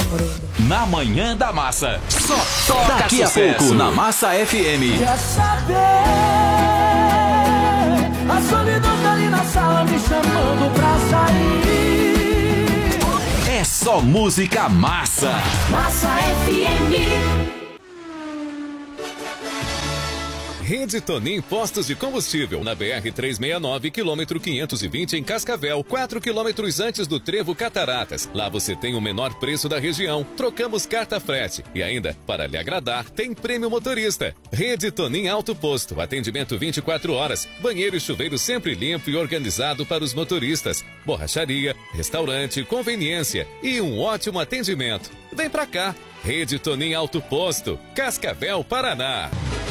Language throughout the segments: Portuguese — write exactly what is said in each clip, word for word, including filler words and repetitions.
Na Manhã da Massa. Só toca Daqui a sucesso. pouco na Massa F M. Quer saber? A solidão tá ali na sala me chamando pra sair. É só música massa. Massa F M. Rede Tonin Postos de Combustível, na B R trezentos e sessenta e nove, quilômetro quinhentos e vinte, em Cascavel, quatro quilômetros antes do Trevo Cataratas. Lá você tem o menor preço da região. Trocamos carta frete. E ainda, para lhe agradar, tem prêmio motorista. Rede Tonin Alto Posto, atendimento vinte e quatro horas. Banheiro e chuveiro sempre limpo e organizado para os motoristas. Borracharia, restaurante, conveniência e um ótimo atendimento. Vem pra cá. Rede Tonin Alto Posto, Cascavel, Paraná.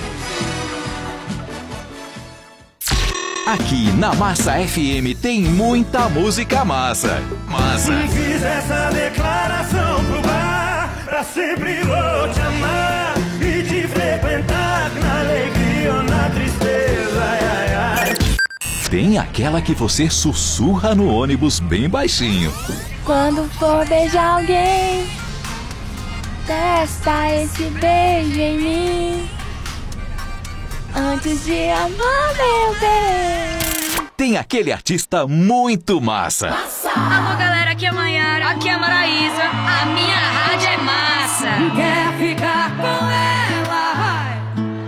Aqui na Massa F M tem muita música massa. Massa. Fiz essa declaração pro bar, pra sempre vou te amar e te frequentar na alegria ou na tristeza. Ai, ai, ai. Tem aquela que você sussurra no ônibus bem baixinho. Quando for beijar alguém, testa esse beijo em mim. Antes de amar, meu bem. Tem aquele artista muito massa. Massa. Alô, galera, aqui é a Maiara, aqui é a Maraísa. A minha rádio é massa. Quer ficar com ela?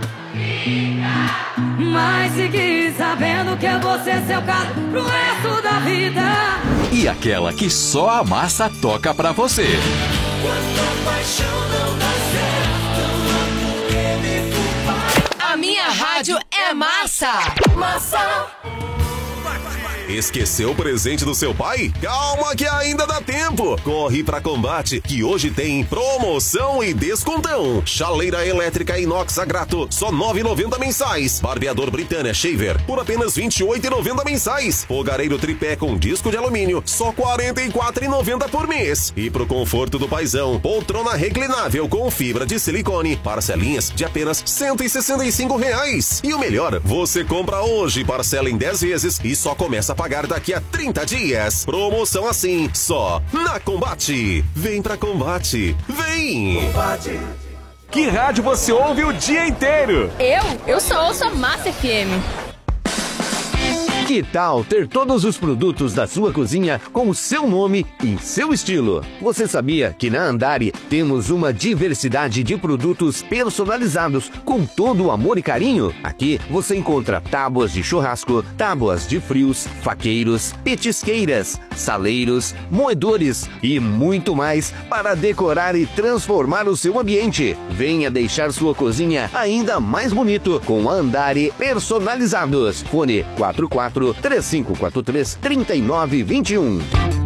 Fica. Mas fique sabendo que eu vou ser seu caso pro resto da vida. E aquela que só a massa toca pra você. Quando a paixão não dá certo, porque me culpa. A minha rádio é massa. Massa. Esqueceu o presente do seu pai? Calma que ainda dá tempo! Corre pra Combate, que hoje tem promoção e descontão. Chaleira elétrica inox Agrato, só nove reais e noventa centavos mensais. Barbeador Britânia Shaver, por apenas vinte e oito reais e noventa centavos mensais. Fogareiro tripé com disco de alumínio, só quarenta e quatro reais e noventa centavos por mês. E pro conforto do paizão, poltrona reclinável com fibra de silicone, parcelinhas de apenas cento e sessenta e cinco reais. E o melhor, você compra hoje, parcela em dez vezes e só começa a pagar daqui a trinta dias. Promoção assim, só na Combate. Vem pra Combate. Vem! Combate. Que rádio você ouve o dia inteiro? Eu? Eu só ouço a Massa F M. Que tal ter todos os produtos da sua cozinha com o seu nome e seu estilo? Você sabia que na Andari temos uma diversidade de produtos personalizados com todo o amor e carinho? Aqui você encontra tábuas de churrasco, tábuas de frios, faqueiros, petisqueiras, saleiros, moedores e muito mais para decorar e transformar o seu ambiente. Venha deixar sua cozinha ainda mais bonito com a Andari Personalizados. Fone quatro quatro três cinco quatro três, três nove dois um.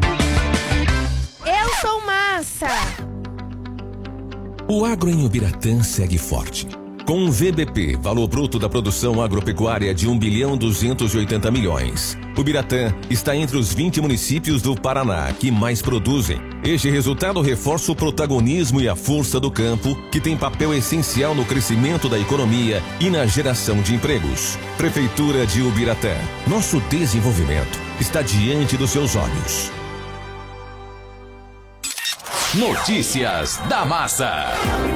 Eu sou massa. O agro em Ubiratã segue forte. Com o V B P, valor bruto da produção agropecuária de um bilhão duzentos e oitenta milhões. Ubiratã está entre os vinte municípios do Paraná que mais produzem. Este resultado reforça o protagonismo e a força do campo, que tem papel essencial no crescimento da economia e na geração de empregos. Prefeitura de Ubiratã. Nosso desenvolvimento está diante dos seus olhos. Notícias da Massa.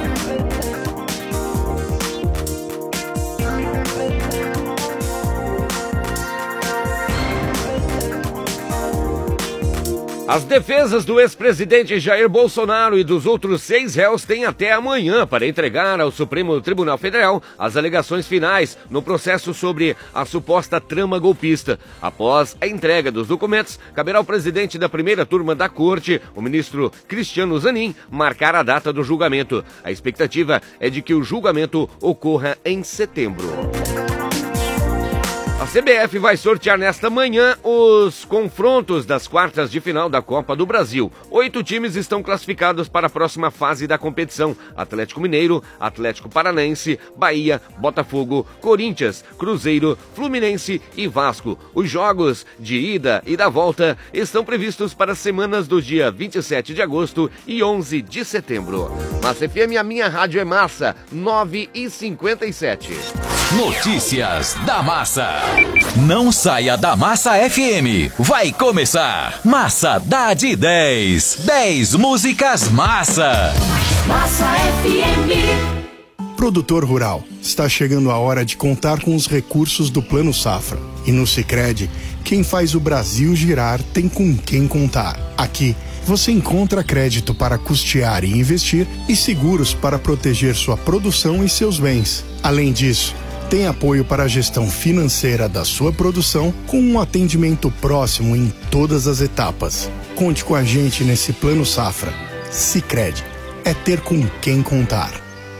As defesas do ex-presidente Jair Bolsonaro e dos outros seis réus têm até amanhã para entregar ao Supremo Tribunal Federal as alegações finais no processo sobre a suposta trama golpista. Após a entrega dos documentos, caberá ao presidente da primeira turma da corte, o ministro Cristiano Zanin, marcar a data do julgamento. A expectativa é de que o julgamento ocorra em setembro. A C B F vai sortear nesta manhã os confrontos das quartas de final da Copa do Brasil. Oito times estão classificados para a próxima fase da competição: Atlético Mineiro, Atlético Paranaense, Bahia, Botafogo, Corinthians, Cruzeiro, Fluminense e Vasco. Os jogos de ida e da volta estão previstos para as semanas do dia vinte e sete de agosto e onze de setembro. Massa F M, a minha rádio é massa, nove e cinquenta e sete. Notícias da Massa. Não saia da Massa F M. Vai começar. Massa dá de dez. dez músicas massa. Massa F M. Produtor rural, está chegando a hora de contar com os recursos do Plano Safra. E no Sicredi, quem faz o Brasil girar tem com quem contar. Aqui, você encontra crédito para custear e investir e seguros para proteger sua produção e seus bens. Além disso, tem apoio para a gestão financeira da sua produção com um atendimento próximo em todas as etapas. Conte com a gente nesse Plano Safra. Sicredi, é ter com quem contar.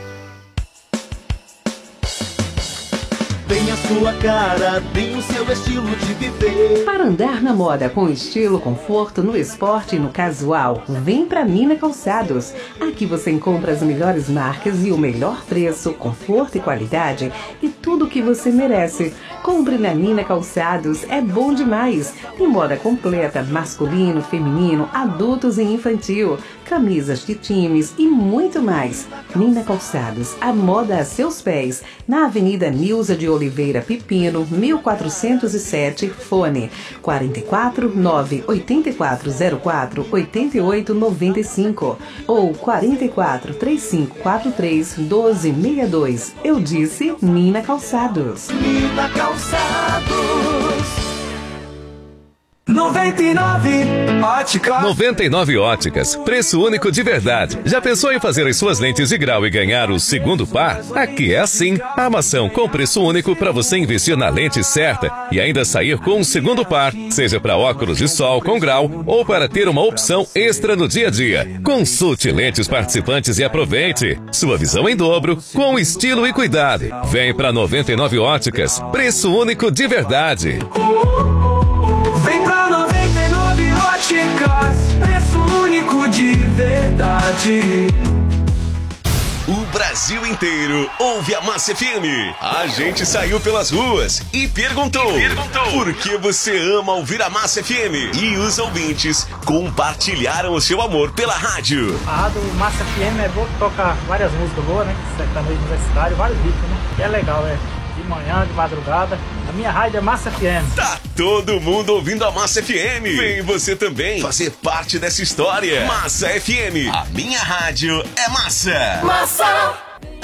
Tem a sua cara, tem o seu estilo de viver. Para andar na moda com estilo, conforto, no esporte e no casual, vem pra Nina Calçados. Aqui você encontra as melhores marcas e o melhor preço, conforto e qualidade e tudo o que você merece. Compre na Nina Calçados, é bom demais. Tem moda completa, masculino, feminino, adultos e infantil, camisas de times e muito mais. Nina Calçados, a moda a seus pés, na Avenida Nilza de Oliveira Pipino, mil quatrocentos e sete, fone quatro quatro nove oito quatro zero quatro oito oito nove cinco ou quatro quatro três cinco quatro três um dois seis dois. Eu disse Nina Calçados. Nina Calçados. noventa e nove Óticas. noventa e nove Óticas, preço único de verdade. Já pensou em fazer as suas lentes de grau e ganhar o segundo par? Aqui é assim, armação com preço único para você investir na lente certa e ainda sair com um segundo par, seja para óculos de sol com grau ou para ter uma opção extra no dia a dia. Consulte lentes participantes e aproveite sua visão em dobro com estilo e cuidado. Vem para noventa e nove Óticas, preço único de verdade. Vem pra noventa e nove Óticas, preço único de verdade. O Brasil inteiro ouve a Massa F M. A gente saiu pelas ruas e perguntou, e perguntou por que você ama ouvir a Massa F M. E os ouvintes compartilharam o seu amor pela rádio. A rádio Massa F M é boa, toca várias músicas boas, né? Sertanejo universitário, vários ritmos, né? E é legal, é. De manhã, de madrugada. A minha rádio é Massa F M. Tá todo mundo ouvindo a Massa F M. Vem você também fazer parte dessa história. Massa F M. A minha rádio é massa. Massa.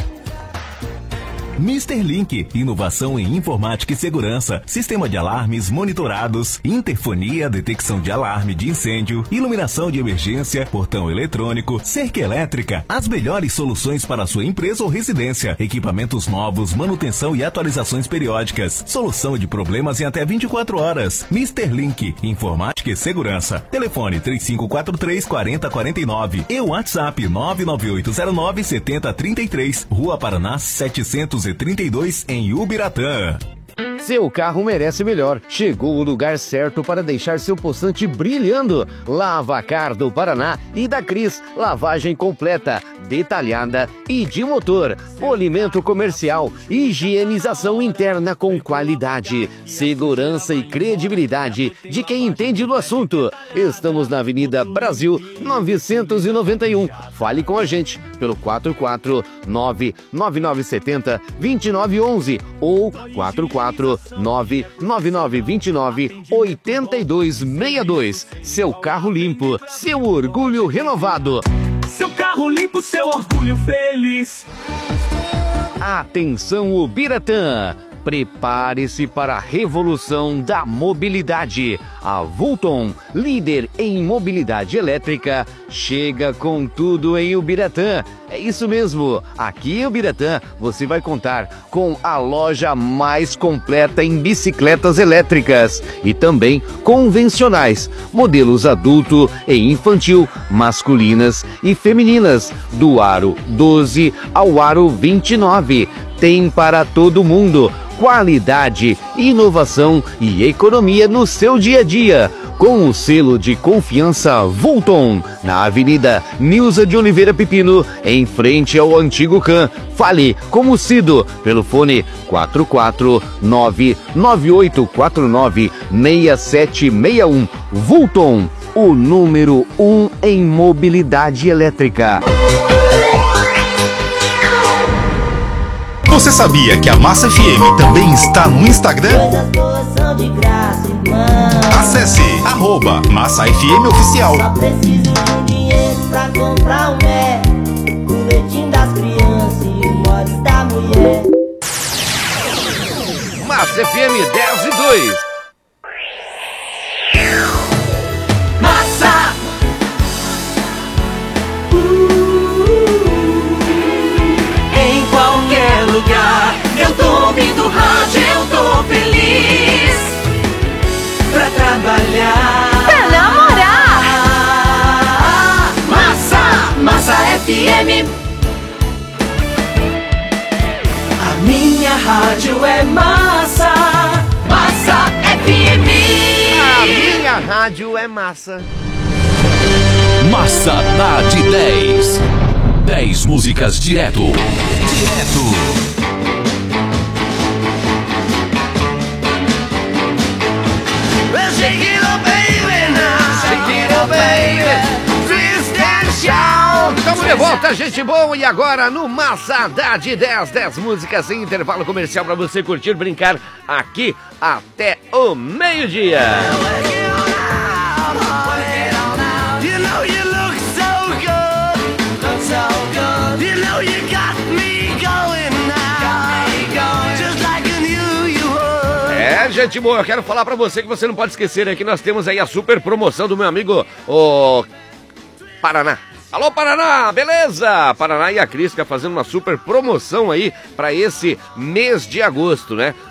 Mister Link, inovação em informática e segurança, sistema de alarmes monitorados, interfonia, detecção de alarme de incêndio, iluminação de emergência, portão eletrônico, cerca elétrica, as melhores soluções para a sua empresa ou residência, equipamentos novos, manutenção e atualizações periódicas, solução de problemas em até vinte e quatro horas. Mister Link, informática e segurança. Telefone três cinco quatro três, quatro zero quatro nove e WhatsApp nove nove oito zero nove sete zero três três, Rua Paraná setecentos e trinta e dois, em Ubiratã. Seu carro merece melhor. Chegou o lugar certo para deixar seu poçante brilhando. Lavacar do Paraná e da Cris. Lavagem completa, detalhada e de motor. Polimento comercial. Higienização interna com qualidade, segurança e credibilidade de quem entende do assunto. Estamos na Avenida Brasil novecentos e noventa e um. Fale com a gente pelo quatro quatro nove nove nove sete zero dois nove um um ou quatro quatro nove nove nove dois nove oito dois seis dois. Seu carro limpo, seu orgulho renovado. Seu carro limpo, seu orgulho feliz. Atenção, Ubiratã! Prepare-se para a revolução da mobilidade. A Vulton, líder em mobilidade elétrica, chega com tudo em Ubiratã. É isso mesmo, aqui em Ubiratã você vai contar com a loja mais completa em bicicletas elétricas e também convencionais, modelos adulto e infantil, masculinas e femininas, do aro doze ao aro vinte e nove. Tem para todo mundo. Qualidade, inovação e economia no seu dia a dia. Com o selo de confiança Vulton, na Avenida Nilza de Oliveira Pipino, em frente ao antigo C A M. Fale com o Cido pelo fone quatro quatro nove nove oito quatro nove seis sete seis um. Vulton, o número um em mobilidade elétrica. Você sabia que a Massa F M também está no Instagram? Coisas boas são de graça, irmão. Acesse arroba Massa F M Oficial. Só preciso de um dinheiro pra comprar um Mac, o leitinho das crianças e o mods da mulher. Massa F M dez e dois. Massa! Em qualquer lugar, eu tô ouvindo rádio, eu tô feliz. Pra trabalhar, Pra namorar. Massa, Massa F M. A minha rádio é massa, Massa F M. A minha rádio é massa. Massa dá de dez. dez músicas direto. Direto. Well, shake it up, baby, now. Shake it up, baby. Twist and shout. Estamos de volta, gente boa. E agora no Massa dá de dez. dez músicas em intervalo comercial para você curtir, brincar aqui até o meio-dia. You know you look so good, look so good. You know you got me going now, just like I knew you would. É, gente boa, eu quero falar pra você que você não pode esquecer aí que nós temos aí a super promoção do meu amigo, o Paraná. Alô, Paraná, beleza? Paraná e a Crisca fazendo uma super promoção aí pra esse mês de agosto, né?